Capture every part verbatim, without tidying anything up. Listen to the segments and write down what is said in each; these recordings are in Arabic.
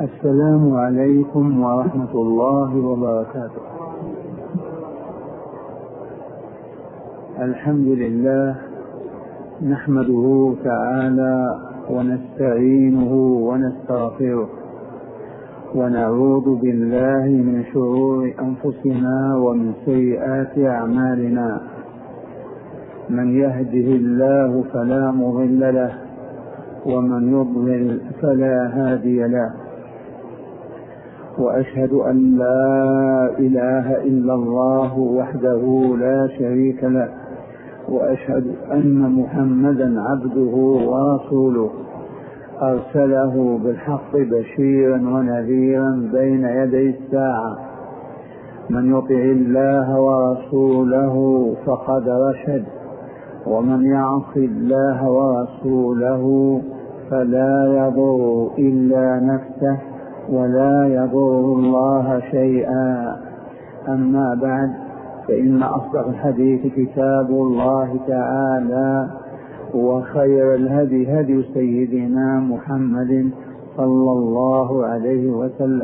السلام عليكم ورحمة الله وبركاته. الحمد لله نحمده تعالى ونستعينه ونستغفره ونعوذ بالله من شرور أنفسنا ومن سيئات أعمالنا. من يهده الله فلا مضل له ومن يضلل فلا هادي له، وأشهد أن لا إله إلا الله وحده لا شريك له، وأشهد أن محمدا عبده ورسوله أرسله بالحق بشيرا ونذيرا بين يدي الساعة. من يطع الله ورسوله فقد رشد، ومن يعص الله ورسوله فلا يضر إلا نفسه ولا يضر الله شيئا. أما بعد، فإن أصدق الحديث كتاب الله تعالى، وخير الهدي هدي سيدنا محمد صلى الله عليه وسلم،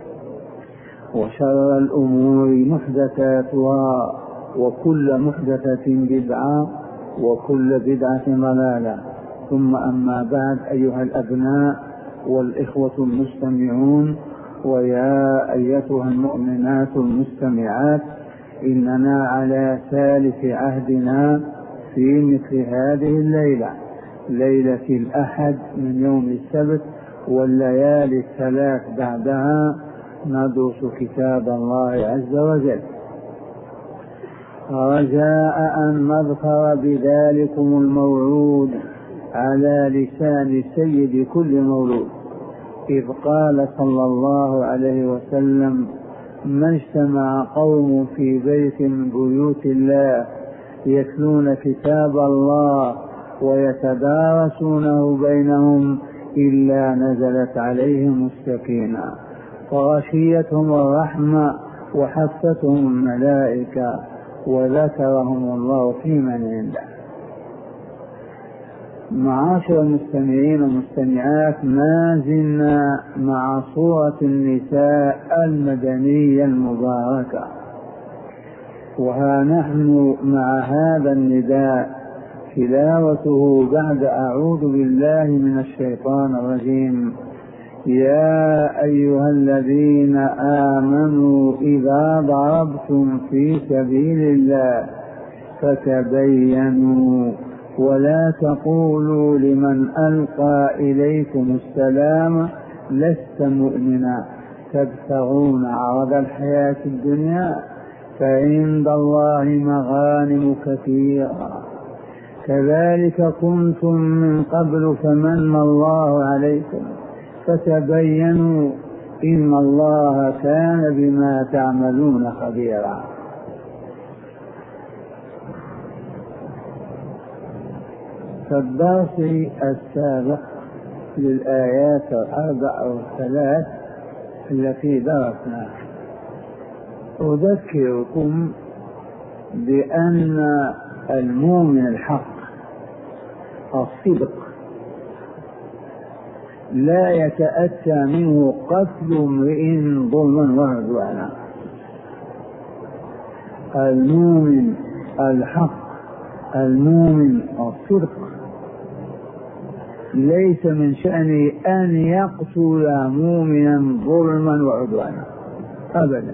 وشر الأمور محدثاتها، وكل محدثة بدعة، وكل بدعة ضلالة. ثم أما بعد، أيها الأبناء والإخوة المستمعون، ويا أيتها المؤمنات المستمعات، إننا على ثالث عهدنا في مثل هذه الليلة، ليلة الأحد من يوم السبت، والليالي الثلاث بعدها ندرس كتاب الله عز وجل، رجاء أن نظفر بذلكم الموعود على لسان سيد كل مولود، إذ قال صلى الله عليه وسلم: ما اجتمع قوم في بيت من بيوت الله يتلون كتاب الله ويتدارسونه بينهم إلا نزلت عليهم السكينة وغشيتهم الرحمة وحفتهم الملائكة وذكرهم الله في من عنده. معاشر المستمعين والمستمعات، ما زلنا مع سورة النساء المدنية المباركة، وها نحن مع هذا النداء تلاوته بعد أعوذ بالله من الشيطان الرجيم: يا أيها الذين آمنوا إذا ضربتم في سبيل الله فتبينوا ولا تقولوا لمن ألقى إليكم السلام لست مؤمنا تبتغون عرض الحياة الدنيا فعند الله مغانم كثيرة كذلك كنتم من قبل فمن الله عليكم فتبينوا إن الله كان بما تعملون خبيرا. فالدرس السابق للآيات الأربع والثلاث التي درسناها أذكركم بأن المؤمن الحق الصدق لا يتأتى منه قتل امرئ ظلما وعدوانا. المؤمن الحق المؤمن الصدق ليس من شأنه أن يقتل مؤمنا ظلما وعدوانا أبدا.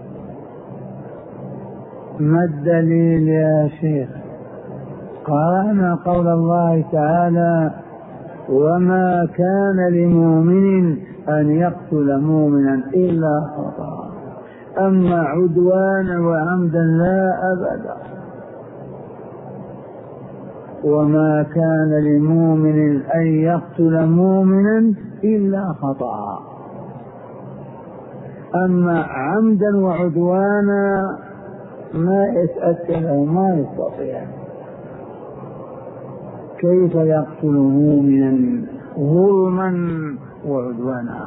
ما الدليل يا شيخ؟ قرأنا قول الله تعالى: وما كان لمؤمن أن يقتل مؤمنا إلا خطأ. أما عدوانا وعمدا لا أبدا. وما كان لمؤمن أن يقتل مؤمنا إلا خطأ. أما عمدا وعدوانا ما يتأتى له، ما يستطيع. كيف يقتل مؤمنا ظلما وعدوانا؟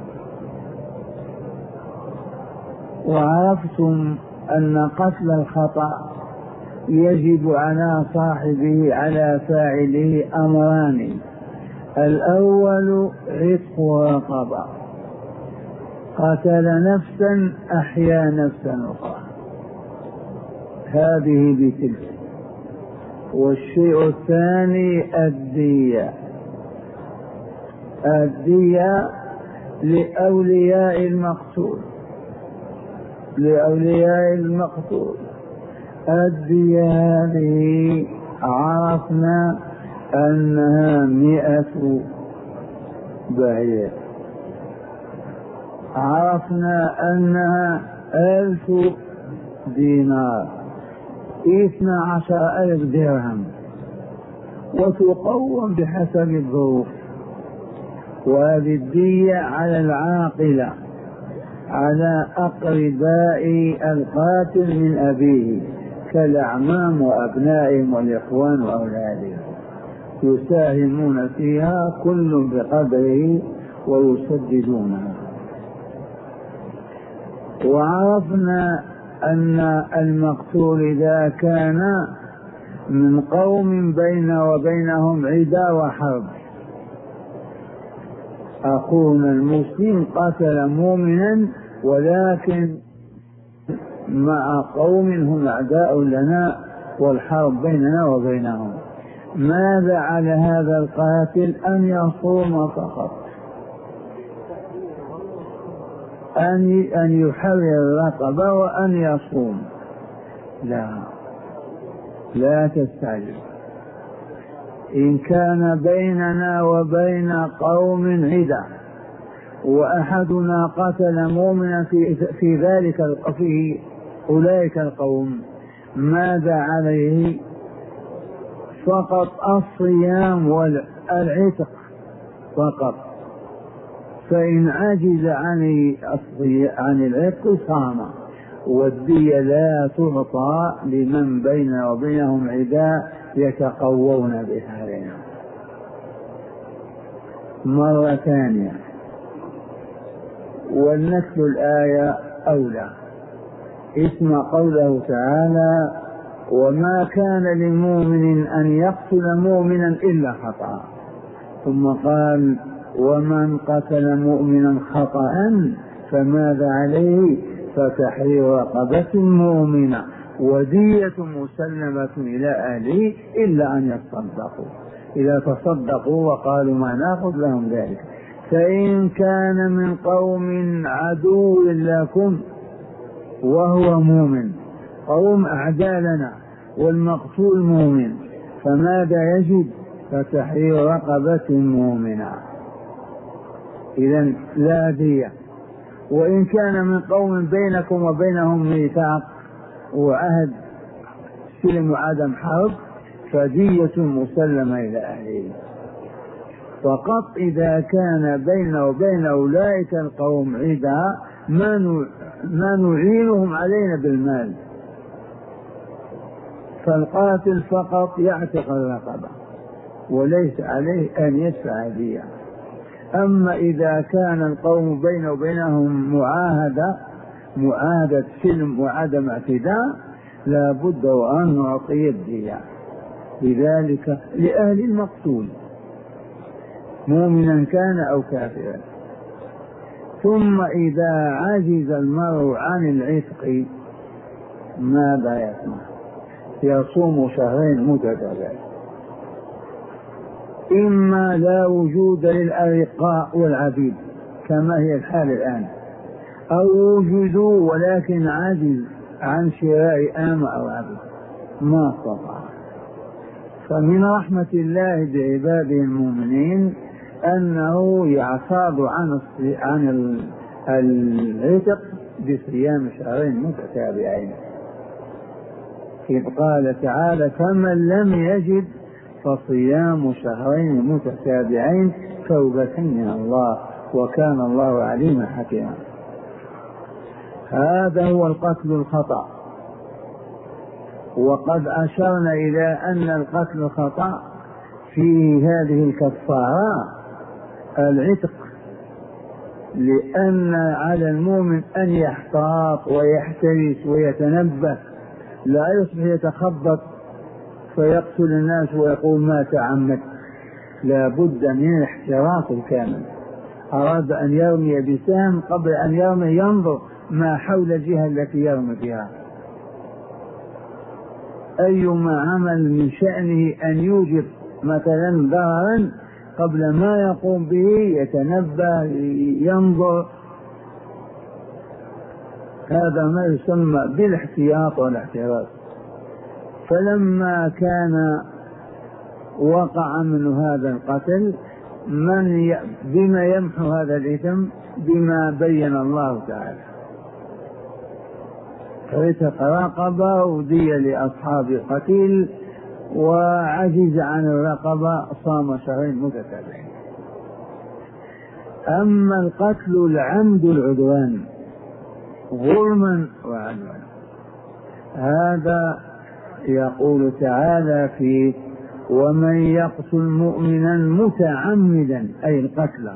وعرفتم أن قتل الخطأ يجب على صاحبه على فاعله أمران: الأول عتق رقبة، قتل نفسا أحيا نفسا أخرى، هذه بتلك. والشيء الثاني الدية، الدية لأولياء المقتول، لأولياء المقتول الدية هذه عرفنا أنها مئة بعير، عرفنا أنها ألف دينار، اثنى عشر ألف درهم، وتقوم بحسب الظروف. وهذه الدية على العاقلة، على أقرباء القاتل من أبيه كالأعمام وأبنائهم والإخوان وأولادهم، يساهمون فيها كل بقدره ويسددونها. وعرفنا أن المقتول إذا كان من قوم بين وبينهم عداء وحرب، أخونا المسلم قتل مؤمنا ولكن مع قوم هم أعداء لنا والحرب بيننا وبينهم، ماذا على هذا القاتل؟ أن يصوم فقط، أن أن يحرر الرقبة وأن يصوم. لا لا تستعجل. إن كان بيننا وبين قوم عدة وأحدنا قتل مؤمنا في في ذلك في أولئك القوم، ماذا عليه؟ فقط الصيام والعتق فقط. فإن عجز عن عن العتق صام، والدية لا تعطى لمن بين وبينهم عداء يتقوون بها علينا. مرة ثانية، والنسل الآية أولى. اسمع قوله تعالى: وما كان لمؤمن أن يقتل مؤمنا إلا خطأ، ثم قال: ومن قتل مؤمنا خطأ فماذا عليه؟ فتحرير رقبة مؤمنة ودية مسلمة إلى أهله إلا أن يتصدقوا، إذا تصدقوا وقالوا ما نأخذ لهم ذلك. فإن كان من قوم عدو لكم وهو مؤمن، قوم أعداء لنا والمقتول مؤمن، فماذا يجب؟ فتحرير رقبة مؤمنة، إذن لا دية. وإن كان من قوم بينكم وبينهم ميثاق وعهد سلم وعدم حرب فدية مسلمة إلى أهله. فقط إذا كان بين وبين أولئك القوم عدا ما ما نعينهم علينا بالمال، فالقاتل فقط يعتق الرقبة وليس عليه أن يدفع دية. أما إذا كان القوم بين وبينهم معاهدة معاهدة سلم وعدم اعتداء لا بد وأن نعطي الدية، لذلك لأهل المقتول مؤمنا كان أو كافرا. ثم إذا عجز المرء عن العتق ماذا يصنع؟ يصوم شهرين متتابعين، إما لا وجود للأرقاء والعبيد كما هي الحال الآن، أو وجدوا ولكن عجز عن شراء آمة أو عبد ما استطاع. فمن رحمة الله بعباده المؤمنين أنه يعتاض عن عن العتق بصيام شهرين متتابعين، إذ قال تعالى: فمن لم يجد فصيام شهرين متتابعين توبة من الله وكان الله عليما حكيما. هذا هو القتل الخطأ. وقد أشرنا إلى أن القتل الخطأ في هذه الكفارة العتق، لأن على المؤمن أن يحتاط ويحترس ويتنبه، لا يصبح يتخبط فيقتل الناس ويقول ما تعمد، لا بد من الاحتراس الكامل. أراد أن يرمي بسهم قبل أن يرمي ينظر ما حول الجهة التي يرمي فيها. أيما عمل من شأنه أن يوجب مثلا ضررا قبل ما يقوم به يتنبه ينظر، هذا ما يسمى بالاحتياط والاحتراز. فلما كان وقع منه هذا القتل من ي... بما يمحو هذا الإثم؟ بما بين الله تعالى، عتق رقبة ودية لأصحاب القتيل، وعجز عن الرقبة صام شهرين متتابعين. أما القتل العمد العدوان ظلما وعدوانا هذا يقول تعالى فيه: ومن يقتل مؤمنا متعمدا أي القتل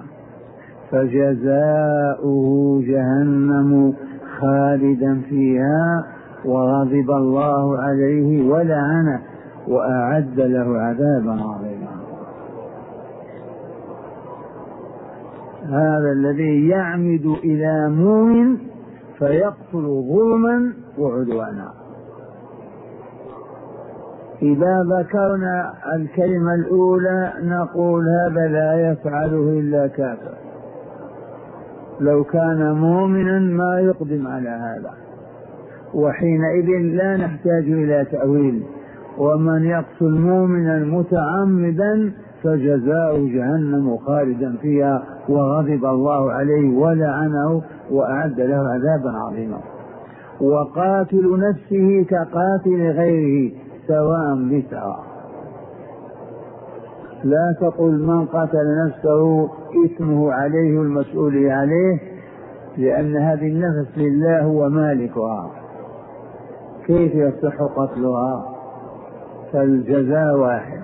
فجزاؤه جهنم خالدا فيها وغضب الله عليه ولعنه وأعد له عذابا عظيما. هذا الذي يعمد إلى مؤمن فيقتل ظلما وعدوانا. إذا ذكرنا الكلمة الأولى نقول هذا لا يفعله إلا كافر، لو كان مؤمنا ما يقدم على هذا، وحينئذ لا نحتاج إلى تأويل. ومن يقتل مؤمنا متعمدا فجزاؤه جهنم خالدا فيها وغضب الله عليه ولعنه وأعد له عذابا عظيما. وقاتل نفسه كقاتل غيره سواء بسواء. لا تقل من قتل نفسه إثمه عليه والمسؤول عليه، لأن هذه النفس لله هو مالكها، كيف يصح قتلها؟ فالجزاء واحد.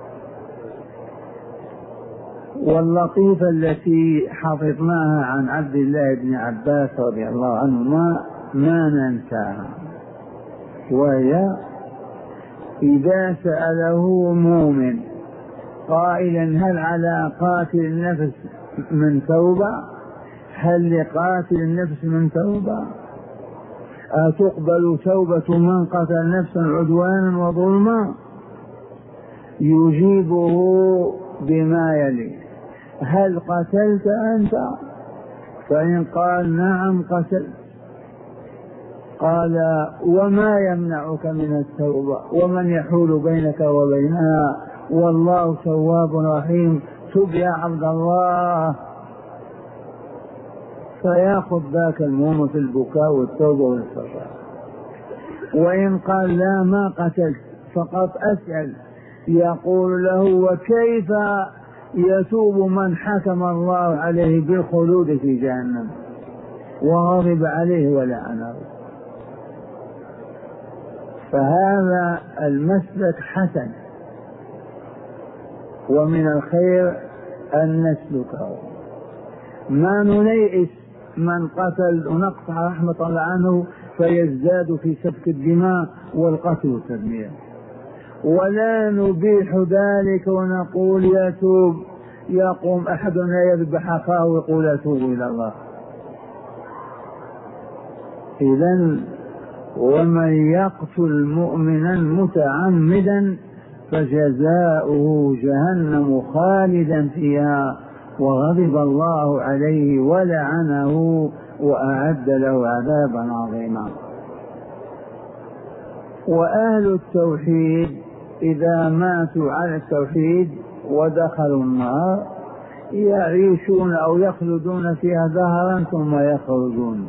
واللطيفة التي حفظناها عن عبد الله بن عباس رضي الله عنهما ما ننساها، وهي: إذا سأله مؤمن قائلا هل على قاتل النفس من توبة؟ هل لقاتل النفس من توبة؟ أتقبل توبة من قتل نفسا عدوانا وظلما؟ يجيبه بما يلي: هل قتلت أنت؟ فإن قال نعم قتلت، قال وما يمنعك من التوبة ومن يحول بينك وبينها والله تواب رحيم، تب يا عبد الله. فيأخذ ذاك المؤمن في البكاء والتوبة والاستغفار. وإن قال لا ما قتلت فقط أسأل، يقول له وكيف يتوب من حكم الله عليه بالخلود في جهنم وغضب عليه ولعنه؟ فهذا المسلك حسن، ومن الخير أن نسلكه. ما ننيئس من قتل ونقطع رحمة الله عنه فيزداد في سفك الدماء والقتل والتدمير، ولا نبيح ذلك ونقول يتوب. يقوم أحدنا يذبح أخاه ويقول أتوب إلى الله. إذن ومن يقتل مؤمنا متعمدا فجزاؤه جهنم خالدا فيها وغضب الله عليه ولعنه وأعد له عذابا عظيما. وأهل التوحيد إذا ماتوا على التوحيد ودخلوا النار يعيشون أو يخلدون فيها دهرا ثم يخرجون.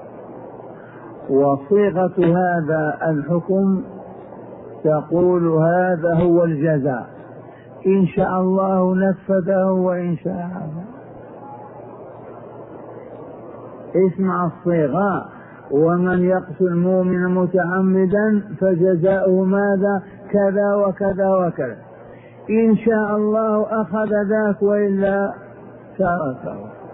وصيغة هذا الحكم تقول هذا هو الجزاء، إن شاء الله نفذه وإن شاء. اسمع الصيغة: ومن يقتل مؤمنا متعمدا فجزاؤه ماذا؟ كذا وكذا وكذا، إن شاء الله أخذ ذاك وإلا تركه.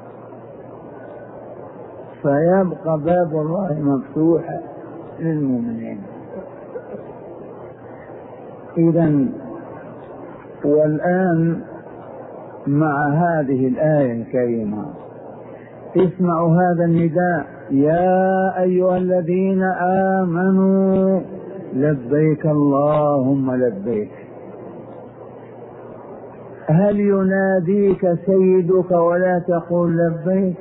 فيبقى باب الله مفتوحا للمؤمنين. إذن والآن مع هذه الآية الكريمة. اسمعوا هذا النداء: يا أيها الذين آمنوا لبيك اللهم لبيك. هل يناديك سيدك ولا تقول لبيك؟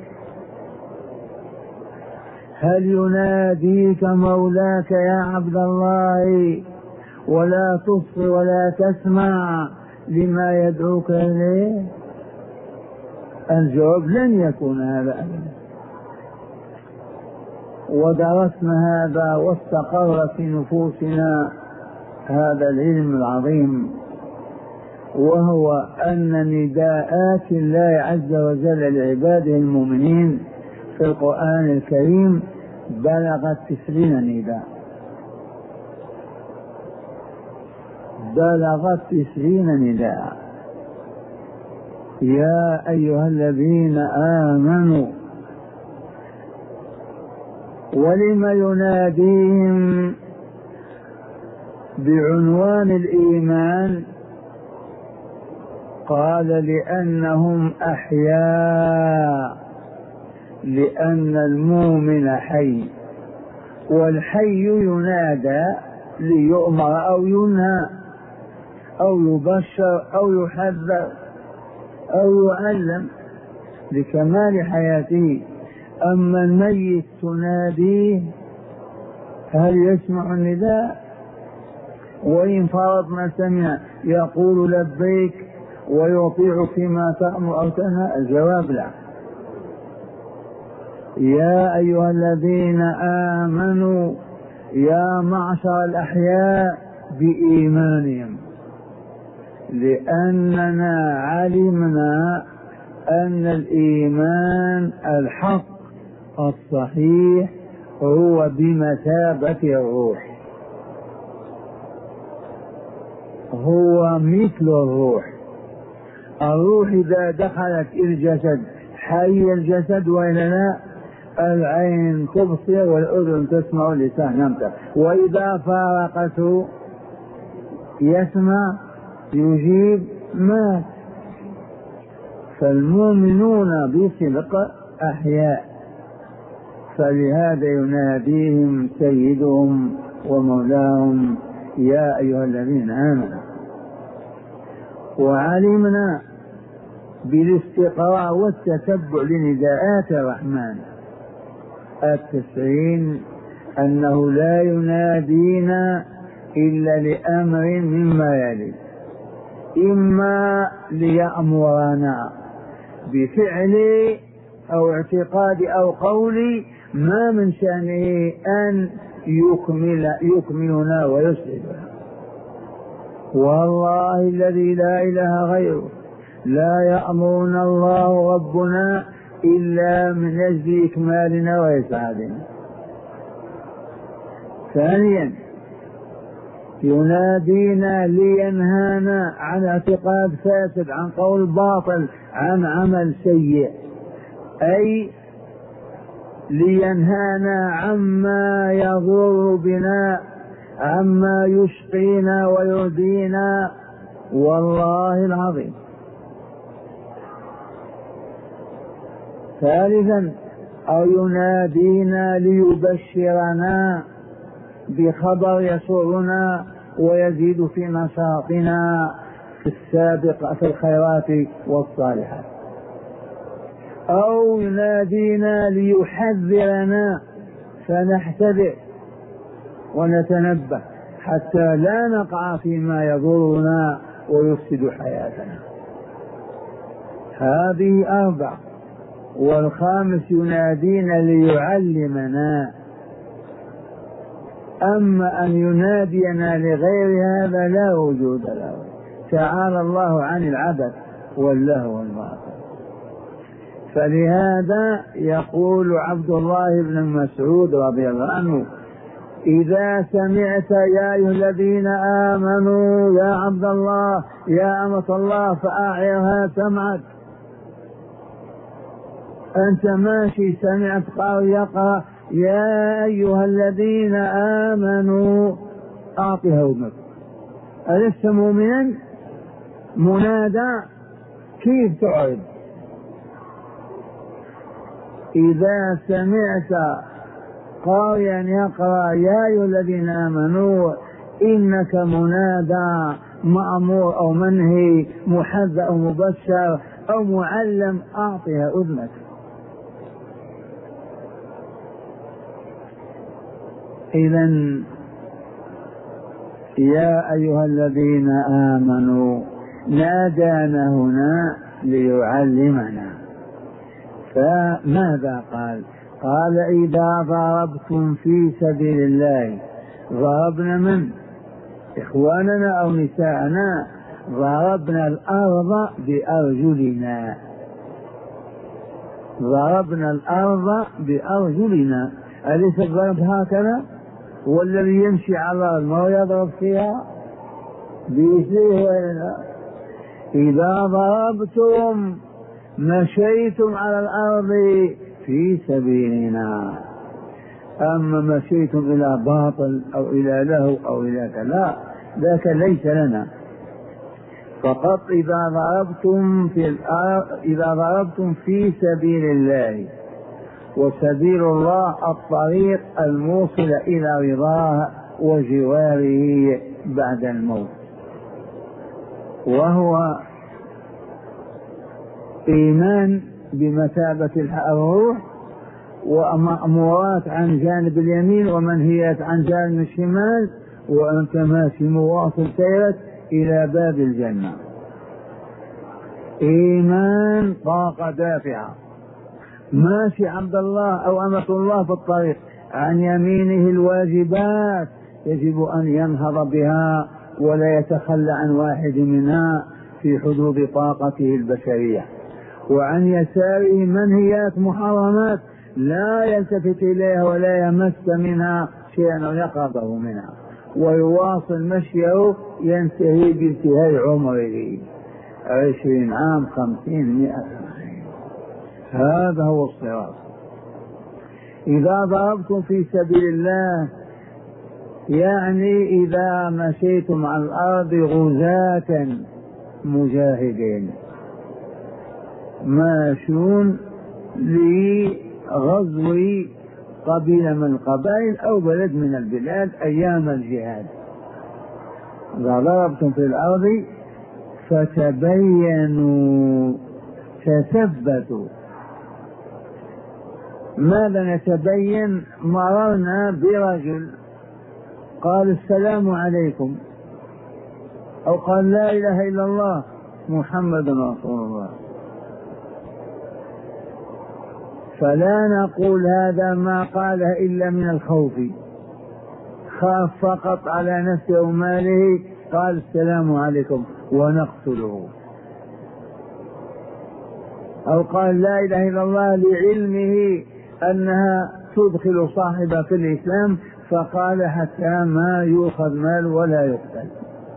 هل يناديك مولاك يا عبد الله ولا تصغي ولا تسمع لما يدعوك إليه؟ الجواب لن يكون هذا أبدا. ودرسنا هذا واستقر في نفوسنا هذا العلم العظيم، وهو أن نداءات الله عز وجل لعباده المؤمنين في القرآن الكريم بلغت تسعين نداء، بلغت تسعين نداء. يا أيها الذين آمنوا. ولم يناديهم بعنوان الإيمان؟ قال لأنهم أحياء، لأن المؤمن حي، والحي ينادى ليؤمر أو ينهى أو يبشر أو يحذر أو يعلم لكمال حياته. أما الميت تناديه هل يسمع النداء؟ وإن فرضنا سمع يقول لبيك ويطيع فيما تأمر أو تنهى؟ الجواب لا. يا أيها الذين آمنوا، يا معشر الأحياء بإيمانهم، لأننا علمنا أن الإيمان الحق الصحيح هو بمثابة الروح، هو مثل الروح. الروح إذا دخلت الجسد حي الجسد وإلا لا؟ العين تبصر والأذن تسمع واللسان ينطق، وإذا فارقته يسمع يجيب مات. فالمؤمنون بصدق أحياء، فلهذا يناديهم سيدهم ومولاهم: يا أيها الذين آمنوا. وعلمنا بالاستقراء والتتبع لنداءات الرحمن التسعين أنه لا ينادينا إلا لأمر مما يلي: إما ليأمرنا بفعل أو اعتقاد أو قول ما من شأنه أن يكمل يكملنا ويسعدنا. والله الذي لا إله غيره لا يأمرنا الله ربنا إلا من أجل إكمالنا وإسعادنا. ثانيا ينادينا لينهانا عن اعتقاد فاسد، عن قول باطل، عن عمل سيء، أي لينهانا عما يضر بنا، عما يشقينا ويؤذينا. والله العظيم. ثالثا أو ينادينا ليبشرنا بخبر يسرنا ويزيد في نشاطنا في السابق في الخيرات والصالحات، أو ينادينا ليحذرنا فنحتذر ونتنبه حتى لا نقع فيما يضرنا ويفسد حياتنا. هذه أربع. والخامس ينادينا ليعلمنا. أما أن ينادينا لغير هذا لا وجود له. تعالى الله عن العبث واللهو والباطل. فلهذا يقول عبد الله بن مسعود رضي الله عنه: إذا سمعت يا أيها الذين آمنوا يا عبد الله يا أمة الله فأعرها سمعك. أنت ماشي سمعت قال يقرأ يا أيها الذين آمنوا أعطها ودنك. ألست مؤمنا؟ منادى كيف تعرض؟ إذا سمعت قارئا يقرأ يا أيها الذين آمنوا إنك منادى مأمور أو منهي محذر أو مبشر أو معلم أعطها أذنك. إذن يا أيها الذين آمنوا نادانا هنا ليعلمنا، فماذا قال؟ قال إذا ضربتم في سبيل الله، ضربنا من؟ إخواننا أو نساءنا، ضربنا الأرض بأرجلنا، ضربنا الأرض بأرجلنا. أليس الضرب هكذا؟ والذي يمشي على الأرض ما يضرب فيها بيسيه ولا؟ إذا ضربتم مشيتم على الأرض في سبيلنا، أما مشيتم إلى باطل أو إلى لهو أو إلى كذا ذاك ليس لنا. فقط إذا ضربتم في الأرض، إذا ضربتم في سبيل الله، وسبيل الله الطريق الموصل إلى رضاه وجواره بعد الموت، وهو إيمان بمثابة الروح، ومأمورات عن جانب اليمين ومنهيات عن جانب الشمال، وأنت ماشي مواصل سيرك إلى باب الجنة. إيمان طاقة دافعة، ماشي عبد الله أو أمة الله في الطريق، عن يمينه الواجبات يجب أن ينهض بها ولا يتخلى عن واحد منها في حدود طاقته البشرية، وعن يساره منهيات محرمات لا يلتفت إليها ولا يمس منها شيئا ويقربه منها، ويواصل مشيه ينتهي بانتهاء عمره عشرين عام خمسين مئة. هذا هو الصراط. إذا ضربتم في سبيل الله يعني إذا مشيتم على الأرض غزاة مجاهدين ماشون لغزو قبيلة من القبائل أو بلد من البلاد أيام الجهاد. إذا ضربتم في الأرض فتبينوا، تثبتوا. ماذا نتبين؟ مررنا برجل قال السلام عليكم، أو قال لا إله إلا الله محمد رسول الله، فلا نقول هذا ما قاله إلا من الخوف، خاف فقط على نفسه وماله قال السلام عليكم ونقتله، أو قال لا إله إلا الله لعلمه أنها تدخل صاحبها في الإسلام فقال حتى ما يؤخذ مال ولا يقتل.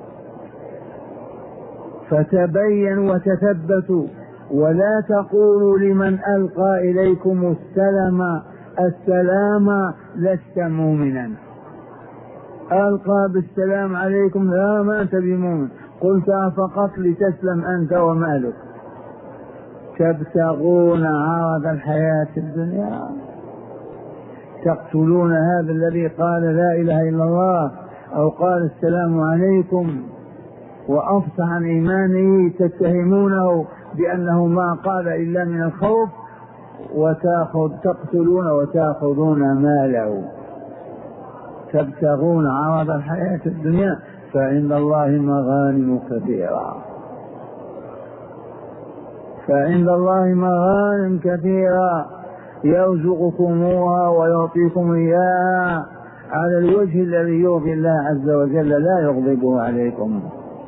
فتبينوا وتثبتوا، ولا تقولوا لمن ألقى إليكم السلام السلام لست مؤمنا، ألقى بالسلام عليكم لا ما أنت بمؤمن، قلتها فقط لتسلم أنت ومالك. تبتغون عرض الحياة الدنيا، تقتلون هذا الذي قال لا إله إلا الله أو قال السلام عليكم وأفصح عن إيمانه، تتهمونه بأنه ما قال إلا من الخوف، وتأخذ تقتلون وتأخذون ماله. تبتغون عرض الحياة الدنيا فعند الله مغانم كثيرة، فعند الله مغانم كثيرة يرزقكموها ويعطيكم إياها على الوجه الذي يرضي الله عز وجل لا يغضبه عليكم.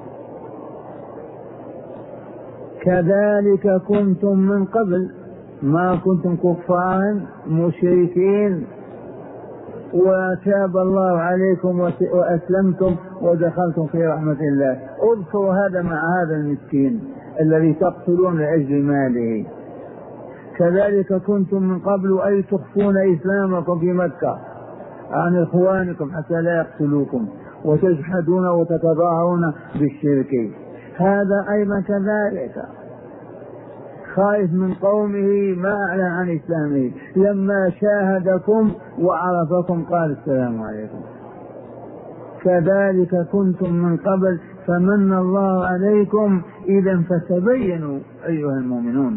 كذلك كنتم من قبل، ما كنتم كفارا مشركين وتاب الله عليكم وأسلمتم ودخلتم في رحمة الله. اذكروا هذا مع هذا المسكين الذي تقتلون لأجل ماله. كذلك كنتم من قبل أي تخفون إسلامكم في مكة عن إخوانكم حتى لا يقتلوكم، وتجحدون وتتظاهرون بالشرك. هذا أيضا كذلك خائف من قومه ما أعلن عن إسلامه، لما شاهدكم وعرفكم قال السلام عليكم. كذلك كنتم من قبل فمن الله عليكم، إذا فتبينوا أيها المؤمنون،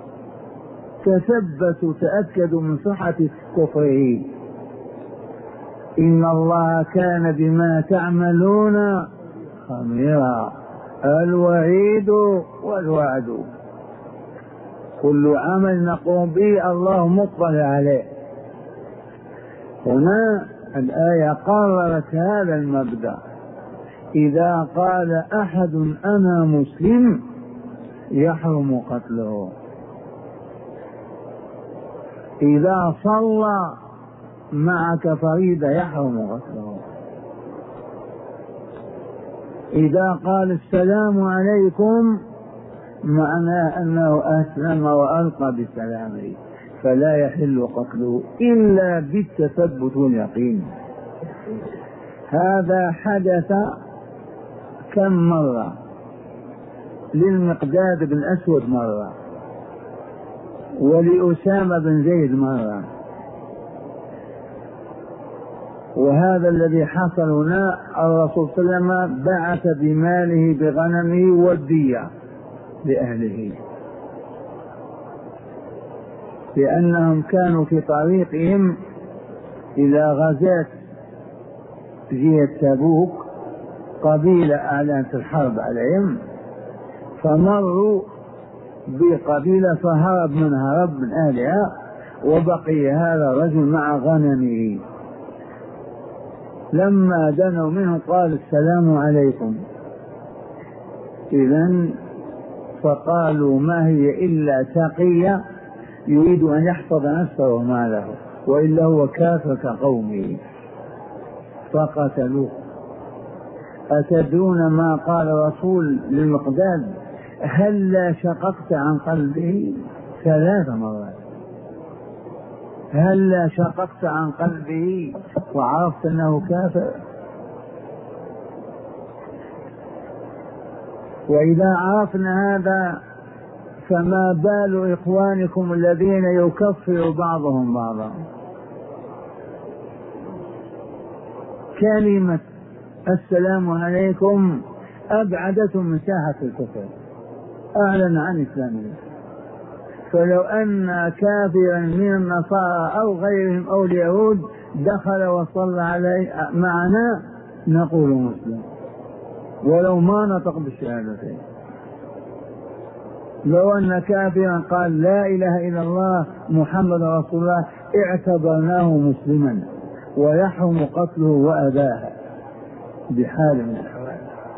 تثبتوا تأكدوا من صحة كفره. إن الله كان بما تعملون خبيرا. الوعيد والوعد، كل عمل نقوم به الله مطلع عليه. هنا الآية قررت هذا المبدأ، إذا قال أحد أنا مسلم يحرم قتله، إذا صلى معك فريضة يحرم قتله، إذا قال السلام عليكم معناه أنه أسلم وألقى بسلامه، فلا يحل قتله إلا بالتثبت واليقين. هذا حدث كم مرة؟ للمقداد بن أسود مرة، ولأسامة بن زيد مرة. وهذا الذي حصل هنا الرسول صلى الله عليه وسلم بعث بماله بغنمه والدية لأهله، لأنهم كانوا في طريقهم إلى غزاة جهة تبوك، قبيلة أعلنت الحرب عليهم، فمروا بقبيلة فهرب من هرب من أهلها، وبقي هذا الرجل مع غنمه. لما دنوا منه قال السلام عليكم، إذن فقالوا ما هي إلا تقية يريد أن يحفظ نفسه وماله، وإلا هو كافر كقومه، فقتلوه. أتدرون ما قال رسول للمقداد؟ هل لا شققت عن قلبه؟ ثلاث مرات. هل لا شققت عن قلبه وعرفت أنه كافر؟ وإذا عرفنا هذا فما بال إخوانكم الذين يكفر بعضهم بعضا؟ كلمة السلام عليكم أبعدتهم من ساحة الكفر، أعلن عن إسلامه. فلو أن كافرا من النصارى أو غيرهم أو اليهود دخل وصلى عليه معنا نقول مسلم، ولو ما نطق بالشهادتين. لو أن كافرا قال لا إله إلا الله محمد رسول الله اعتبرناه مسلما، ويحرم قتله وأذاه بحال من الأحوال.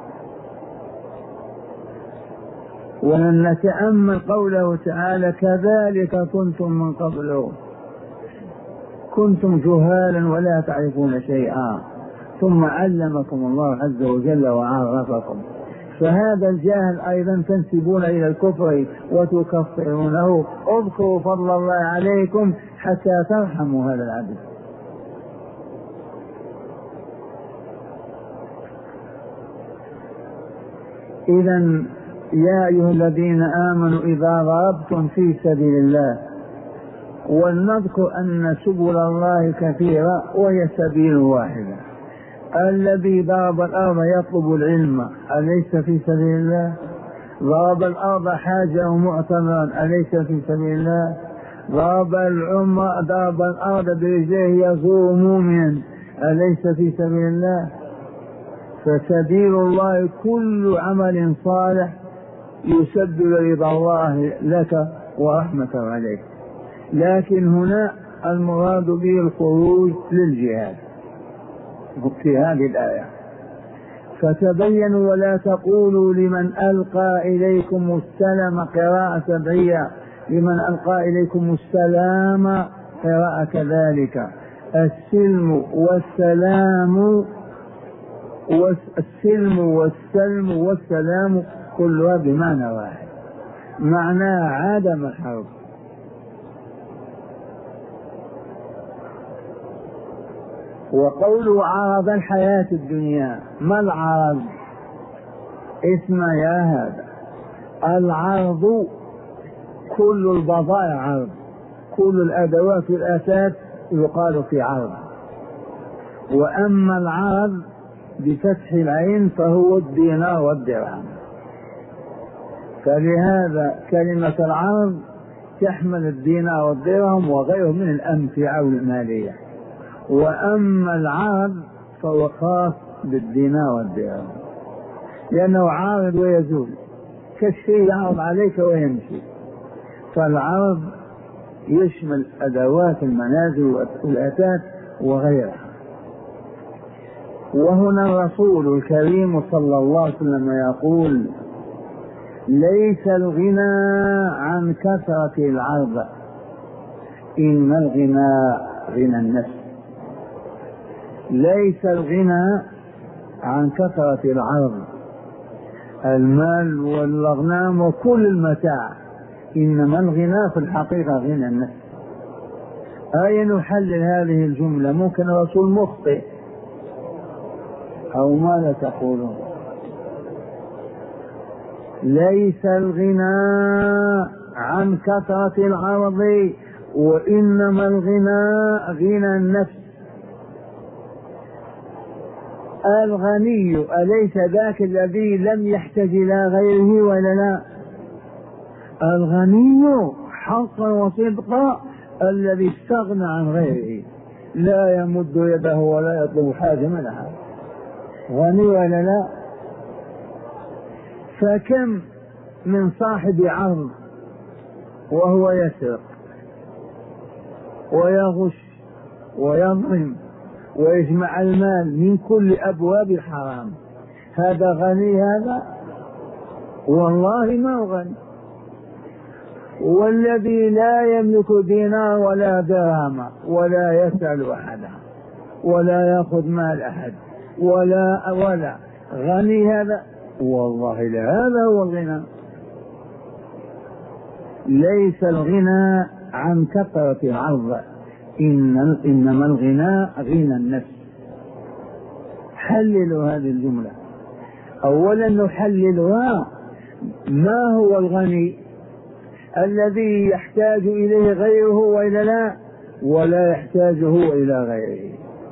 ولن نتأمل قوله تعالى كذلك كنتم من قبل كنتم جهالا ولا تعرفون شيئا ثم علمكم الله عز وجل وعرفكم. فهذا الجاهل أيضا تنسبون إلى الكفر وتكفرونه. اذكروا فضل الله عليكم حتى ترحموا هذا العبد. إذن يا أيها الذين آمنوا إذا ضربتم في سبيل الله، ولنذكر أن سبل الله كثيرة وهي سبيل واحدة. الذي ضرب الأرض يطلب العلم أليس في سبيل الله؟ ضرب الأرض حاجة معتمرا أليس في سبيل الله؟ ضرب العمر ضرب الأرض برجله يزور مؤمنا أليس في سبيل الله؟ فسبيل الله كل عمل صالح يسبب رضا الله لك ورحمته عليك. لكن هنا المراد به الخروج للجهاد في هذه الآية. فتبينوا ولا تقولوا لمن ألقى إليكم السلام، قراءة سبعية، لمن ألقى إليكم السلام قراءة كذلك. السلم والسلام والسلم والسلم والسلام كلها بمعنى واحد، معناها عدم الحرب. وقوله عرض الحياة الدنيا، ما العرض؟ اسم يا هذا العرض كل البضائع عرض، كل الأدوات والآتات يقال في عرض. وأما العرض بفتح العين فهو الدينار والدرهم، فلهذا كلمة العرض تحمل الدينار والدرهم وغيره من الأمتعة والمالية. وأما العرض فهو خاص بالدينار والدرهم، لأنه عارض ويزول كالشيء يعرض عليك ويمشي. فالعرض يشمل أدوات المنازل والآتات وغيرها. وهنا الرسول الكريم صلى الله عليه وسلم يقول: ليس الغنى عن كثرة العرض، إن الغنى غنى النفس. ليس الغنى عن كثرة العرض، المال والأغنام وكل المتاع، إنما الغنى في الحقيقة غنى النفس. أي نحلل هذه الجملة؟ ممكن الرسول مخطئ أو ماذا تقولون؟ ليس الغنى عن كثرة العرض وإنما الغنى غنى النفس. الغني أليس ذاك الذي لم يحتج إلى غيره ولا لا؟ الغني حقا وصدقا الذي استغنى عن غيره، لا يمد يده ولا يطلب حاجة من أحد. غني ولا لا؟ فكم من صاحب عرض وهو يسرق ويغش ويظلم ويجمع المال من كل أبواب الحرام، هذا غني؟ هذا والله ما هو غني. والذي لا يملك دينار ولا درهم ولا يسأل أحدا ولا يأخذ مال أحد ولا ولا غني هذا؟ والله لا، هذا هو الغنى. ليس الغنى عن كثرة العرض، إن إنما الغنى غنى النفس. حللوا هذه الجملة. أولا نحللها: ما هو الغني؟ الذي يحتاج إليه غيره وإلا لا؟ ولا يحتاجه إلى غيره.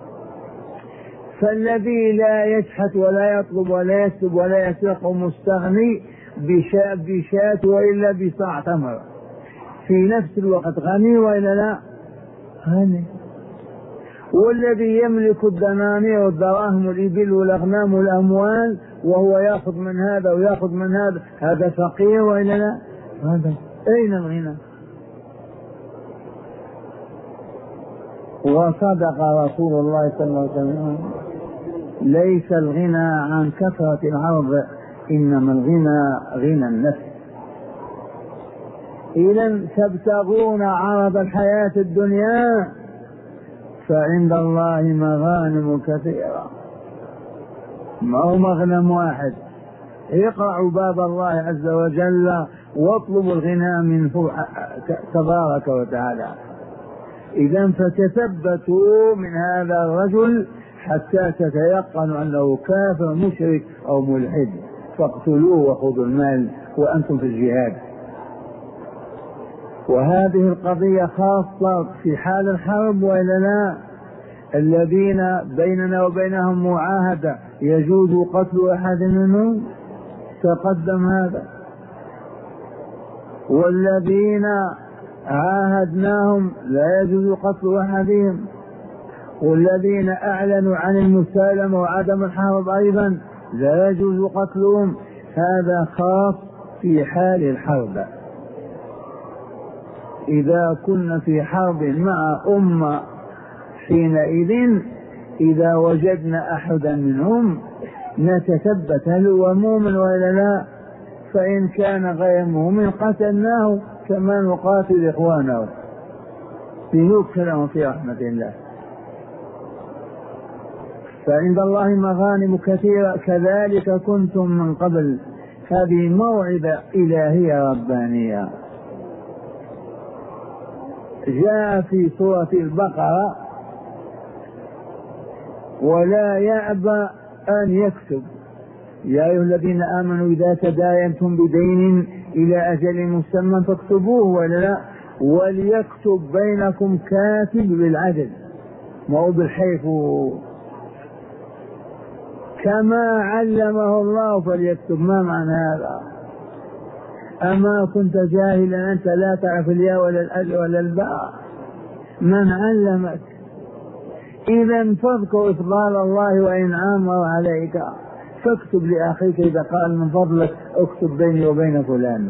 فالذي لا يشحت ولا يطلب ولا يسلب ولا يسرق مستغني بشاة بشاة وإلا بصاع تمر، في نفس الوقت غني وإلا لا؟ غني. والذي يملك الدنانير والدراهم والإبل والأغنام والأموال وهو يأخذ من هذا ويأخذ من هذا، هذا فقير وإلا لا؟ هذا أين الغنى؟ وصدق رسول الله صلى الله عليه وسلم: ليس الغنى عن كثرة العرض، إنما الغنى غنى النفس. إذا تبتغون عرض الحياة الدنيا فعند الله مغانم كثيرة، ما هو مغنم واحد. اقرأوا باب الله عز وجل واطلبوا الغنى منه تبارك وتعالى. إذا فتثبتوا من هذا الرجل حتى تتيقنوا أنه كافر مشرك أو ملحد، فاقتلوه وخذوا المال وأنتم في الجهاد. وهذه القضية خاصة في حال الحرب وإلا لا؟ الذين بيننا وبينهم معاهدة يجوز قتل أحد منهم، تقدم هذا. والذين عاهدناهم لا يجوز قتل أحدهم، والذين أعلنوا عن المسالمة وعدم الحرب أيضا لا يجوز قتلهم. هذا خاص في حال الحرب. إذا كنا في حرب مع أمة حينئذ إذا وجدنا أحدا منهم نتثبت هل هو مؤمن ولا لا، فإن كان غير مؤمن قتلناه كما نقاتل إخوانه لندخلهم في رحمة الله. فعند الله مغانم كثيرة، كذلك كنتم من قبل. هذه موعظة إلهية ربانية. جاء في سورة البقرة: ولا يأبى أن يكتب يا أيها الذين آمنوا إذا تداينتم بدين إلى أجل مسمى فاكتبوه ولا لا؟ وليكتب بينكم كاتب بالعدل، ما هو بالحيف. كما علمه الله فليكتب. ما معنى هذا؟ أما كنت جاهلا أنت لا تعرف الياء ولا الألف ولا الباء؟ من علمك؟ إذا فاذكر إفضال الله وإنعامه عليك، فاكتب لأخيك إذا قال من فضلك اكتب بيني وبين فلان.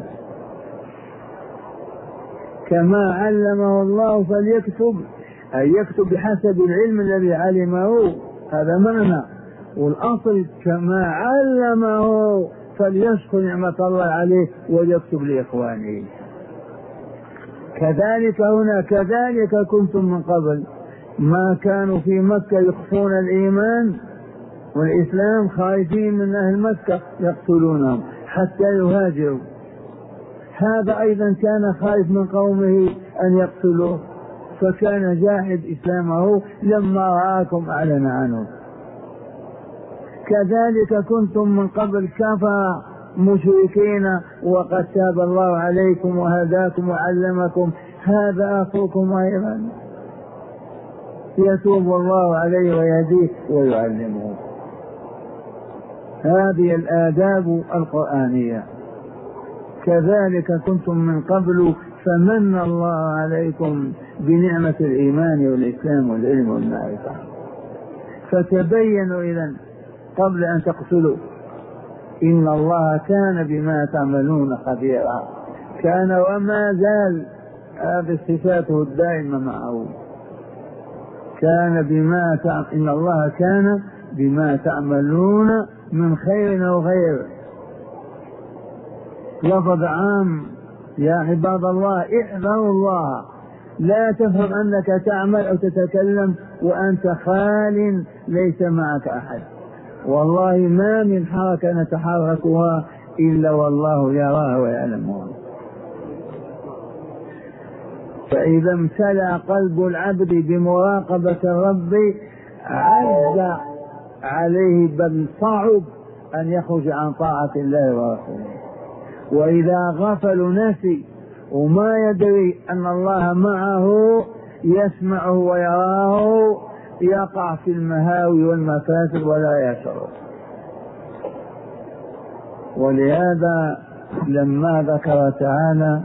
كما علمه الله فليكتب، أي يكتب بحسب العلم الذي علمه، هذا معنى. والأصل كما علمه فليشكر نعمة الله عليه وليكتب لإخوانه. كذلك هنا، كذلك كنتم من قبل. ما كانوا في مكة يخفون الإيمان والإسلام، خائفين من أهل مكة يقتلونهم حتى يهاجروا. هذا أيضا كان خائف من قومه أن يقتلوه، فكان جاحد إسلامه لما رآكم أعلن عنه. كذلك كنتم من قبل كفى مشركين وقد تاب الله عليكم وهداكم وعلمكم. هذا أخوكم أيضا يتوب الله عليه ويهديه ويعلمه. هذه الآداب القرآنية. كذلك كنتم من قبل فمن الله عليكم بنعمة الإيمان والإسلام والعلم والمعرفة. فتبينوا إذن قبل أن تقتلوا، إن الله كان بما تعملون خبيرا. كان وما زال، هذه صفاته الدائمة معه. كان بما تعمل، إن الله كان بما تعملون من خير أو غير. لفظ عام يا عباد الله، احذروا الله. لا تفهم أنك تعمل أو تتكلم وأنت خال ليس معك أحد. والله ما من حركة نتحركها إلا والله يراها ويعلمها. فإذا امتلأ قلب العبد بمراقبة الرب عز عليه، بل صعب أن يخرج عن طاعة الله ورسوله. وإذا غفل نسي وما يدري أن الله معه يسمعه ويراه، يقع في المهاوي والمفاسد ولا يشعر. ولهذا لما ذكر تعالى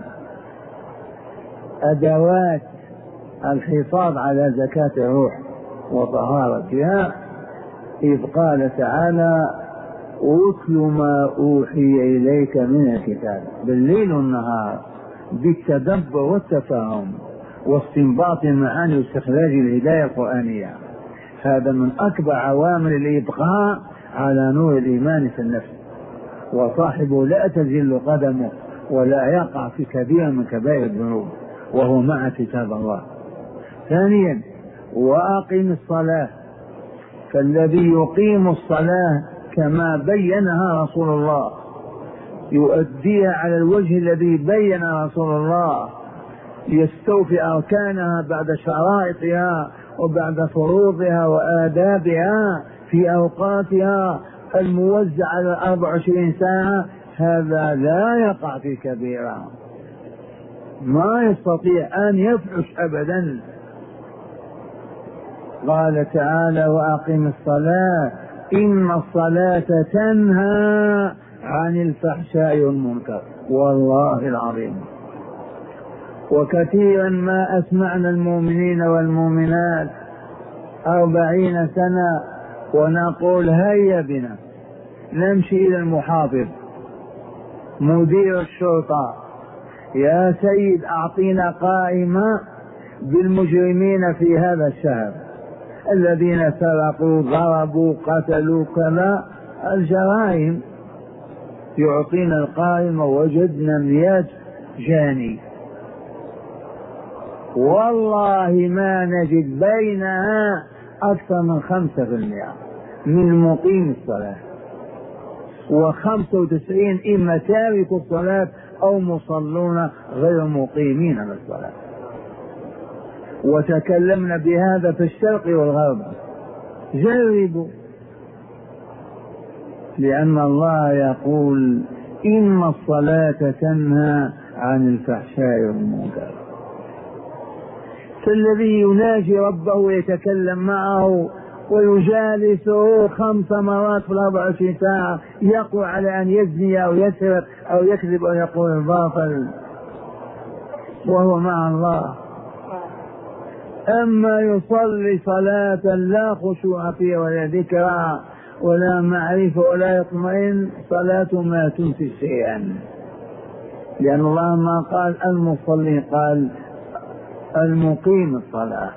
أدوات الحفاظ على زكاة الروح وطهارتها، إذ قال تعالى أتل ما أوحي إليك من الكتاب بالليل والنهار بالتدبر والتفاهم واستنباط المعاني واستخراج الهداية القرآنية. هذا من أكبر عوامل الإبقاء على نور الإيمان في النفس، وصاحبه لا تزل قدمه ولا يقع في كبير من كبائر الذنوب وهو مع كتاب الله. ثانيا وأقم الصلاة، فالذي يقيم الصلاة كما بينها رسول الله يؤديها على الوجه الذي بين رسول الله، يستوفي أركانها بعد شرائطها وبعد فروضها وآدابها في أوقاتها الموزع على أربع وعشرين ساعة، هذا لا يقع في كبيرة، ما يستطيع أن يفحش أبدا. قال تعالى وأقم الصلاة إن الصلاة تنهى عن الفحشاء والمنكر، والله العظيم. وكثيرا ما أسمعنا المؤمنين والمؤمنات أربعين سنة ونقول هيا بنا نمشي إلى المحافظ مدير الشرطة، يا سيد أعطينا قائمة بالمجرمين في هذا الشهر الذين سرقوا ضربوا قتلوا كذا الجرائم، يعطينا القائمة وجدنا مئة جاني، والله ما نجد بينها أكثر من خمسة في المئة من مقيم الصلاة، وخمسة وتسعين إما تارك الصلاة أو مصلون غير مقيمين للصلاة. وتكلمنا بهذا في الشرق والغرب، جربوا، لأن الله يقول إن الصلاة تنهى عن الفحشاء والمنكر. فالذي يناجي ربه ويتكلم معه ويجالسه خمس مرات في الأربع وعشرين ساعة يقوى على أن يزني أو يسرق أو يكذب أو يقول الباطل وهو مع الله. أما يصلي صلاة لا خشوع فيها ولا ذكرى ولا معرفة ولا يطمئن، صلاة ما تنسي شيئا، لأن الله ما قال المصلي، قال المقيم الصلاة.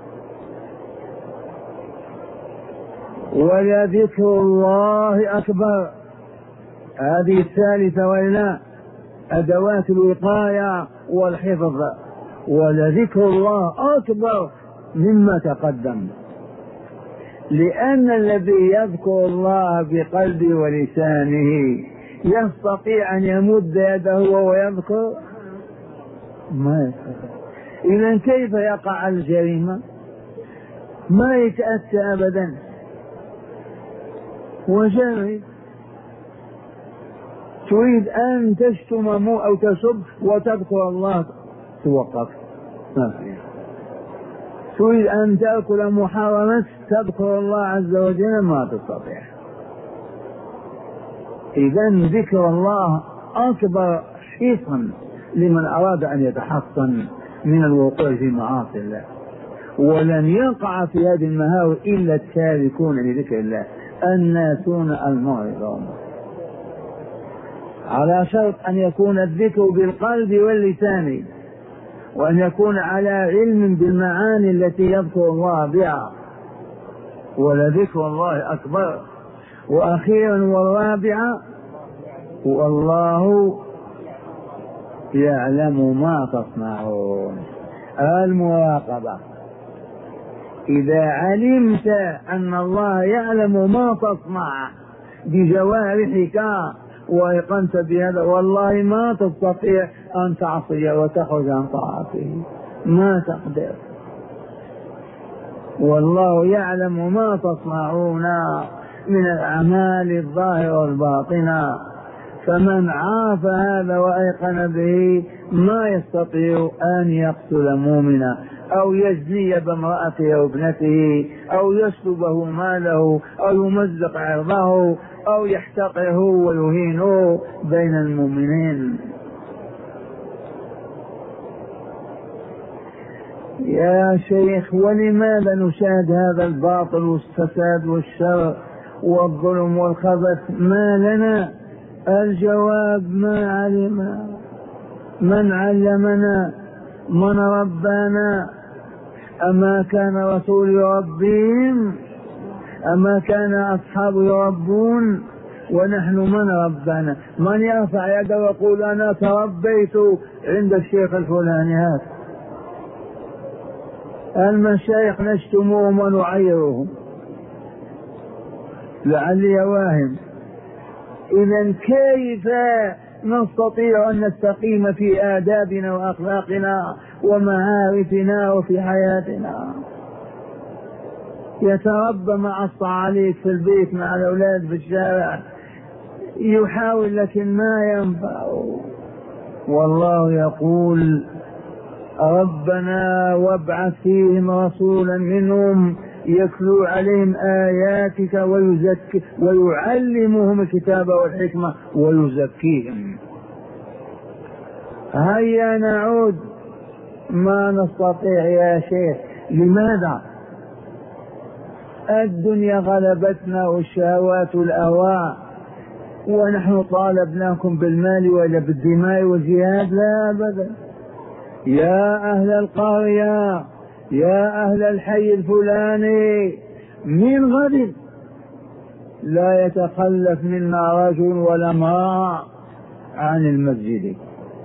ولذكر الله أكبر، هذه الثالثة ولا أدوات الوقاية والحفظ. ولذكر الله أكبر مما تقدم، لأن الذي يذكر الله بقلبه ولسانه يستطيع أن يمد يده وهو يذكر؟ ما يستطيع. إذن كيف يقع الجريمة؟ ما يتأتى أبدا. وجرب، تريد أن تشتم مو أو تسب وتذكر الله توقف، ما فيها. تريد أن تأكل محرمات تذكر الله عز وجل، ما تستطيع. إذن ذكر الله أكبر حصن لمن أراد أن يتحصن من الوقوع في معاصي الله. ولن يقع في هذه المهاوي إلا التاركون لذكر الله الناسون المعرضون، على شرط أن يكون الذكر بالقلب واللسان، وأن يكون على علم بالمعاني التي يذكر الله بها. ولذكر الله أكبر. وأخيرا والرابعة، والله يعلم ما تصنعون، المراقبة. إذا علمت أن الله يعلم ما تصنع بجوارحك وأيقنت بهذا، والله ما تستطيع أن تعصي وتخرج عن طاعته، ما تقدر. والله يعلم ما تصنعون من الأعمال الظاهرة والباطنة. فمن عاف هذا وأيقن به ما يستطيع أن يقتل مؤمنا أو يزني بامرأته أو ابنته أو يسلبه ماله أو يمزق عرضه أو يحتقره ويهينه بين المؤمنين. يا شيخ، ولماذا نشاهد هذا الباطل والفساد والشر والظلم والخبث؟ ما لنا الجواب، ما علمنا. من علمنا؟ من ربانا؟ أما كان رسول يربيهم؟ أما كان أصحاب يربون؟ ونحن من ربانا؟ من يرفع يده ويقول أنا تربيت عند الشيخ الفلاني؟ هذا المشايخ نشتمهم ونعيرهم لعلي واهم. إذن كيف نستطيع أن نستقيم في آدابنا وأخلاقنا ومعارفنا وفي حياتنا؟ يتربى مع الصعاليك في البيت مع الأولاد في الشارع، يحاول لكن ما ينفع. والله يقول ربنا وابعث فيهم رسولا منهم يتلو عليهم آياتك ويزكي ويعلمهم الكتاب والحكمة ويزكيهم. هيا نعود. ما نستطيع يا شيخ. لماذا؟ الدنيا غلبتنا والشهوات والأهواء، ونحن طالبناكم بالمال ولا بالدماء والجهاد؟ لا أبدا. يا أهل القرية، يا أهل الحي الفلاني، من غد لا يتخلف منا رجل ولا امرأة عن المسجد.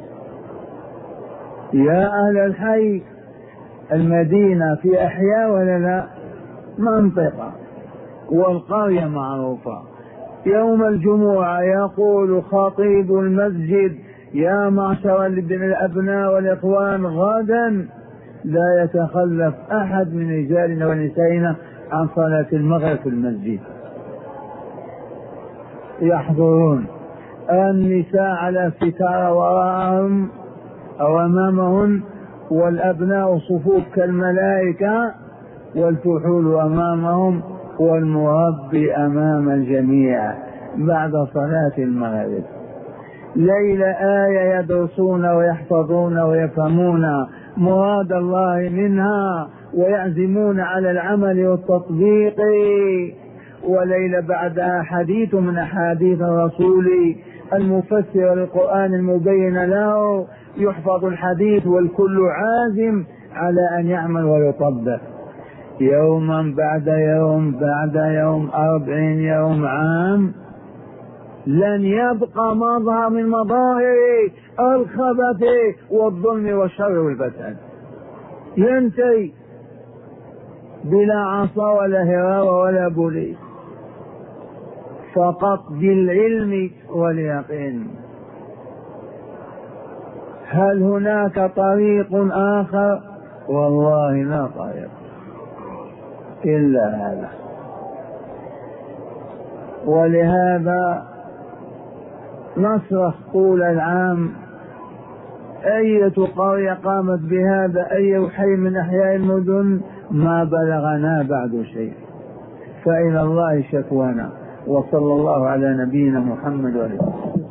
يا أهل الحي، المدينة في أحياء ولا لا؟ منطقة، والقرية معروفة. يوم الجمعة يقول خطيب المسجد يا معشر الأبناء والإخوان، غدا لا يتخلف أحد من رجالنا ونسائنا عن صلاة المغرب في المسجد. يحضرون النساء على ستار وراءهم أو أمامهن، والأبناء صفوف كالملائكة، والفحول أمامهم، والمربي أمام الجميع بعد صلاة المغرب. ليلة آية يدرسون ويحفظون ويفهمون مراد الله منها ويعزمون على العمل والتطبيق، وليلة بعدها حديث من أحاديث الرسول المفسر للقرآن المبين له، يحفظ الحديث والكل عازم على أن يعمل ويطبق. يوما بعد يوم بعد يوم، أربعين يوم، عام، لن يبقى مظهر من مظاهر الخبث والظلم والشر والفساد، ينتهي بلا عصا ولا هراوة ولا بوليس، فقط بالعلم واليقين. هل هناك طريق آخر؟ والله لا طريق إلا هذا. ولهذا نصرخ طول العام: أية قرية قامت بهذا، أي حي من أحياء المدن، ما بلغنا بعد شيء، فإلى الله شكوانا. وصلى الله على نبينا محمد وعلى آله.